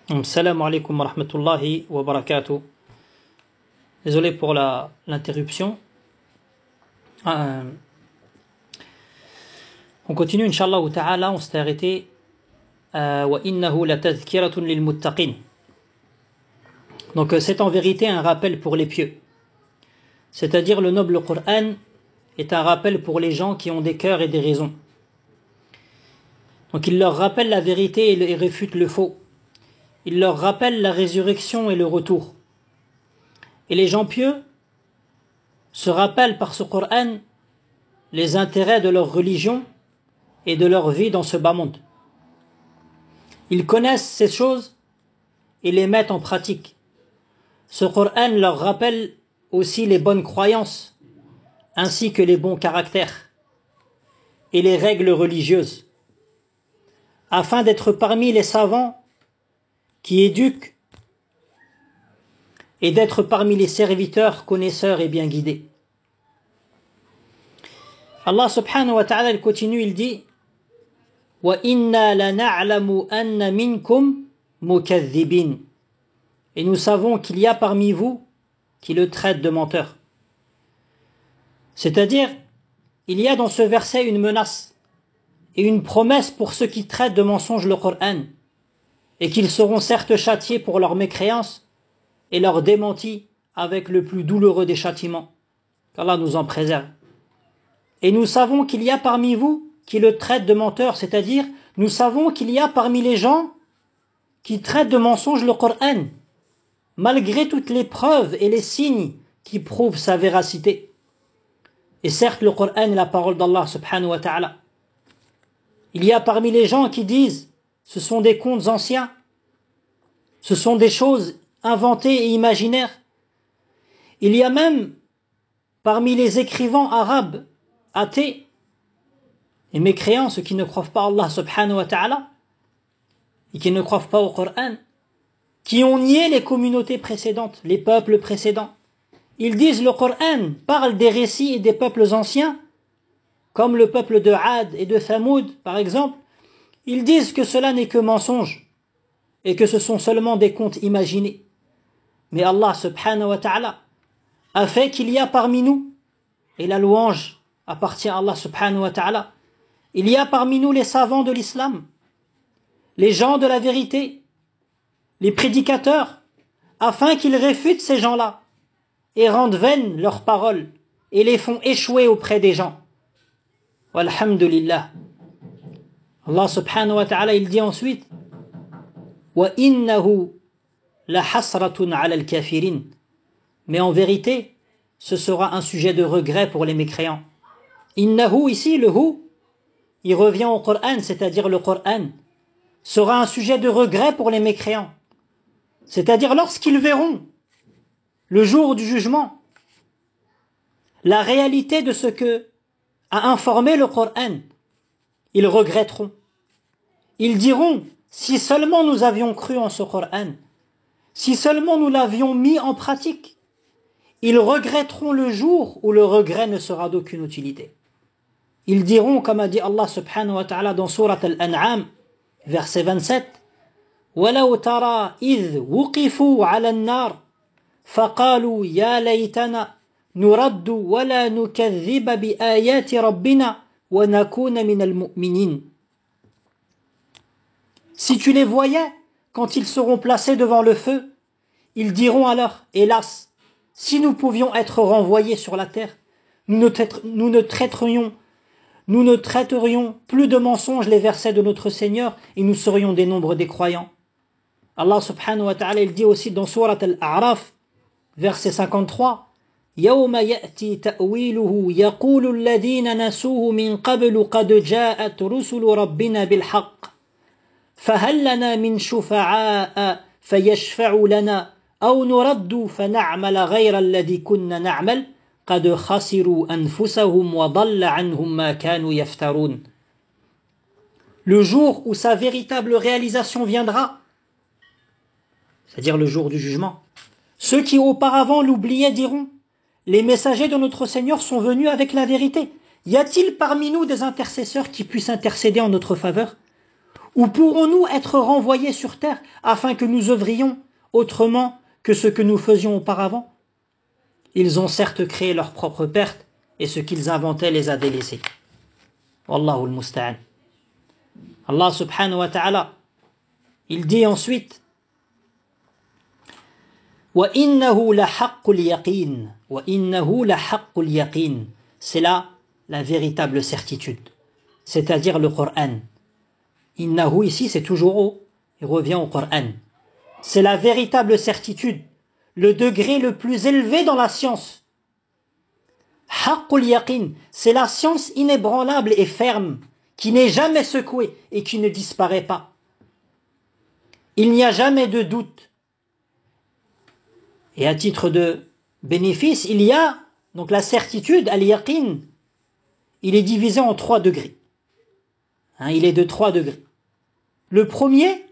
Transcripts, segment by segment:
Salam alaikum wa rahmatullahi wa barakatuh. Désolé pour l'interruption. On continue, Inch'Allah ta'ala, on s'est arrêté. Wa innahu la tadhkiratun lil muttaqin. Donc c'est en vérité un rappel pour les pieux. C'est-à-dire le noble Coran est un rappel pour les gens qui ont des cœurs et des raisons. Donc il leur rappelle la vérité et réfute le faux. Il leur rappelle la résurrection et le retour. Et les gens pieux se rappellent par ce Coran les intérêts de leur religion et de leur vie dans ce bas monde. Ils connaissent ces choses et les mettent en pratique. Ce Coran leur rappelle aussi les bonnes croyances, ainsi que les bons caractères et les règles religieuses, afin d'être parmi les savants qui éduquent et d'être parmi les serviteurs connaisseurs et bien guidés. Allah subhanahu wa ta'ala il continue, il dit wa inna lana'lamu anna minkum mukaththibin, et nous savons qu'il y a parmi vous qui le traitent de menteur. C'est-à-dire, il y a dans ce verset une menace et une promesse pour ceux qui traitent de mensonge le Coran, et qu'ils seront certes châtiés pour leur mécréance et leur démenti avec le plus douloureux des châtiments. Qu'Allah nous en préserve. Et nous savons qu'il y a parmi vous qui le traitent de menteur, c'est-à-dire, nous savons qu'il y a parmi les gens qui traitent de mensonge le Coran, malgré toutes les preuves et les signes qui prouvent sa véracité. Et certes, le Coran est la parole d'Allah subhanahu wa ta'ala. Il y a parmi les gens qui disent ce sont des contes anciens, ce sont des choses inventées et imaginaires. Il y a même parmi les écrivains arabes athées et mécréants, ceux qui ne croient pas à Allah subhanahu wa ta'ala et qui ne croient pas au Coran, qui ont nié les communautés précédentes, les peuples précédents. Ils disent le Coran parle des récits et des peuples anciens, comme le peuple de Ad et de Thamoud par exemple. Ils disent que cela n'est que mensonge et que ce sont seulement des contes imaginés. Mais Allah subhanahu wa ta'ala a fait qu'il y a parmi nous, et la louange appartient à Allah subhanahu wa ta'ala, il y a parmi nous les savants de l'islam, les gens de la vérité, les prédicateurs, afin qu'ils réfutent ces gens-là et rendent vaines leurs paroles et les font échouer auprès des gens. Walhamdulillah. Allah subhanahu wa ta'ala il dit ensuite wa innahu la hasratun 'ala al-kafirin, mais en vérité ce sera un sujet de regret pour les mécréants. Innahu ici le hu il revient au Coran, c'est-à-dire le Coran sera un sujet de regret pour les mécréants, c'est-à-dire lorsqu'ils verront le jour du jugement la réalité de ce que a informé le Coran. Ils regretteront. Ils diront, si seulement nous avions cru en ce Coran, si seulement nous l'avions mis en pratique. Ils regretteront le jour où le regret ne sera d'aucune utilité. Ils diront, comme a dit Allah subhanahu wa ta'ala dans Surat Al-An'am, verset 27, وَلَوْ تَرَى إِذْ وُقِفُوا عَلَى النَّارِ فَقَالُوا يَا لَيْتَنَا نُرَدُّ وَلَا نُكَذِّبَ بِآيَاتِ رَبِّنَا وَنَكُونَ مِنَ الْمُؤْمِنِينَ. Si tu les voyais, quand ils seront placés devant le feu, ils diront alors, hélas, si nous pouvions être renvoyés sur la terre, nous ne traiterions plus de mensonges les versets de notre Seigneur et nous serions des nombres des croyants. Allah subhanahu wa ta'ala il dit aussi dans Surat Al-A'raf, verset 53, يوم يأتي تأويله يقول الذين نسوه من قبل قد جاءت رسل ربنا بالحق فهل لنا من شفعاء فيشفعوا لنا أو نرد فنعمل غير الذي كنا نعمل قد خسروا أنفسهم وضل عنهم ما كانوا يفترون. Le jour où sa véritable réalisation viendra, c'est-à-dire le jour du jugement, ceux qui auparavant l'oubliaient diront: les messagers de notre Seigneur sont venus avec la vérité. Y a-t-il parmi nous des intercesseurs qui puissent intercéder en notre faveur? Ou pourrons-nous être renvoyés sur terre afin que nous œuvrions autrement que ce que nous faisions auparavant? Ils ont certes créé leur propre perte et ce qu'ils inventaient les a délaissés. Wallahu al-musta'an. Allah subhanahu wa ta'ala, il dit ensuite وَإِنَّهُ لَحَقُّ الْيَقِينِ وَإِنَّهُ لَحَقُّ الْيَقِينِ. C'est là la véritable certitude, c'est-à-dire le Coran. Innahu ici c'est toujours il revient au Coran. C'est la véritable certitude, le degré le plus élevé dans la science. Haqqul yaqin, c'est la science inébranlable et ferme, qui n'est jamais secouée et qui ne disparaît pas. Il n'y a jamais de doute. Et à titre de bénéfice, il y a donc la certitude, al-yaqin, il est divisé en 3 degrés. Il est de 3 degrés. Le premier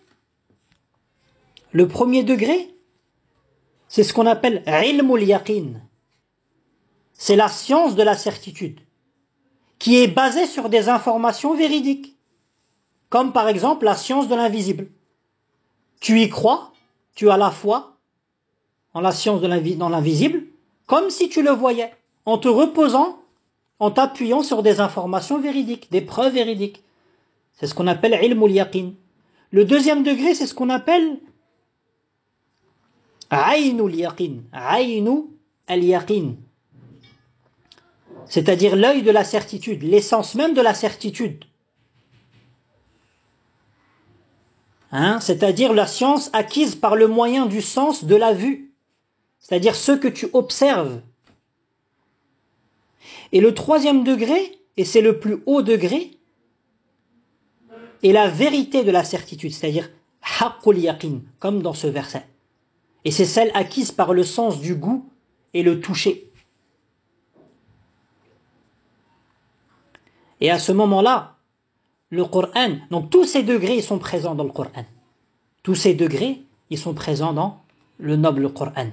degré, c'est ce qu'on appelle ilmul yaqin. C'est la science de la certitude, qui est basée sur des informations véridiques, comme par exemple la science de l'invisible. Tu y crois, tu as la foi en la science de l'invisible, comme si tu le voyais, en te reposant, en t'appuyant sur des informations véridiques, des preuves véridiques. C'est ce qu'on appelle ilmul yaqin. Le deuxième degré, c'est ce qu'on appelle aynul yaqin, aynu al-yaqin. C'est-à-dire l'œil de la certitude, l'essence même de la certitude. C'est-à-dire la science acquise par le moyen du sens de la vue. C'est-à-dire ce que tu observes. Et le troisième degré, et c'est le plus haut degré, est la vérité de la certitude, c'est-à-dire haqqul yaqin, comme dans ce verset. Et c'est celle acquise par le sens du goût et le toucher. Et à ce moment-là, le Coran, donc tous ces degrés ils sont présents dans le Coran. Tous ces degrés, ils sont présents dans le noble Coran.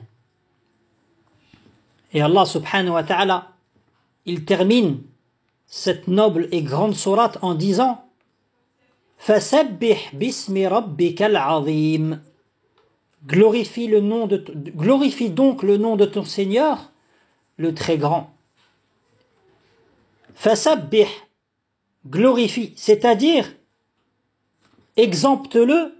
Et Allah subhanahu wa ta'ala, il termine cette noble et grande sourate en disant Fasabbih bismi rabbikal azim. Glorifie donc le nom de ton Seigneur, le très grand. Fasabbih, glorifie, c'est-à-dire exempte-le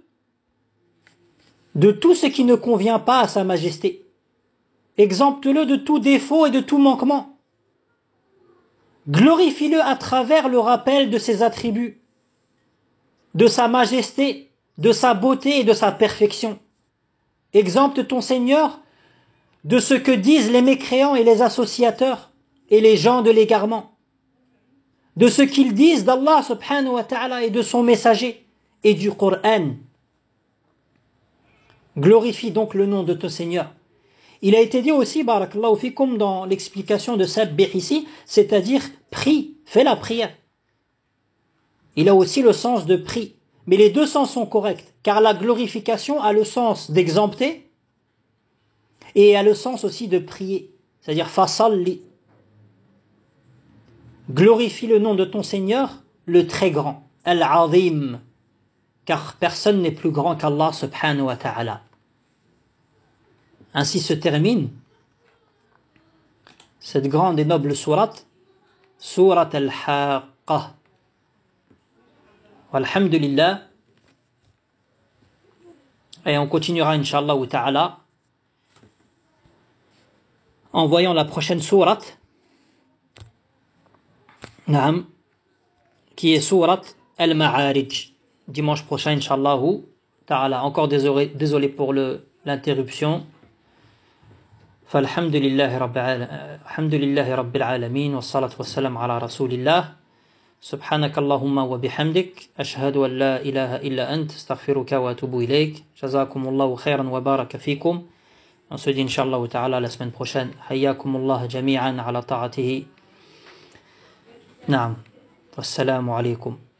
de tout ce qui ne convient pas à sa majesté. Exempte-le de tout défaut et de tout manquement. Glorifie-le à travers le rappel de ses attributs, de sa majesté, de sa beauté et de sa perfection. Exempte ton Seigneur de ce que disent les mécréants et les associateurs et les gens de l'égarement, de ce qu'ils disent d'Allah subhanahu wa ta'ala et de son messager et du Coran. Glorifie donc le nom de ton Seigneur. Il a été dit aussi, barakallahu fikum, dans l'explication de Sabbih ici, c'est-à-dire prie, fais la prière. Il a aussi le sens de prie. Mais les deux sens sont corrects, car la glorification a le sens d'exempter et a le sens aussi de prier, c'est-à-dire fasalli. Glorifie le nom de ton Seigneur, le très grand, al-azim, car personne n'est plus grand qu'Allah subhanahu wa ta'ala. Ainsi se termine cette grande et noble sourate, sourate al-Haqqah. Alhamdulillah. Et on continuera, Inch'Allah ta'ala, en voyant la prochaine sourate, qui est sourate al-Ma'arij. Dimanche prochain, Inch'Allah ta'ala. Encore désolé pour l'interruption. Falhamdulillahi rabbil alamin, wa salatu wa salam ala rasulillah. سبحانك اللهم وبحمدك أشهد أن لا إله إلا أنت استغفرك وأتوب إليك جزاكم الله خيرا وبارك فيكم. On se dit Inch'Allah ta'ala la semaine prochaine. حياكم الله جميعا على طاعته. نعم والسلام عليكم.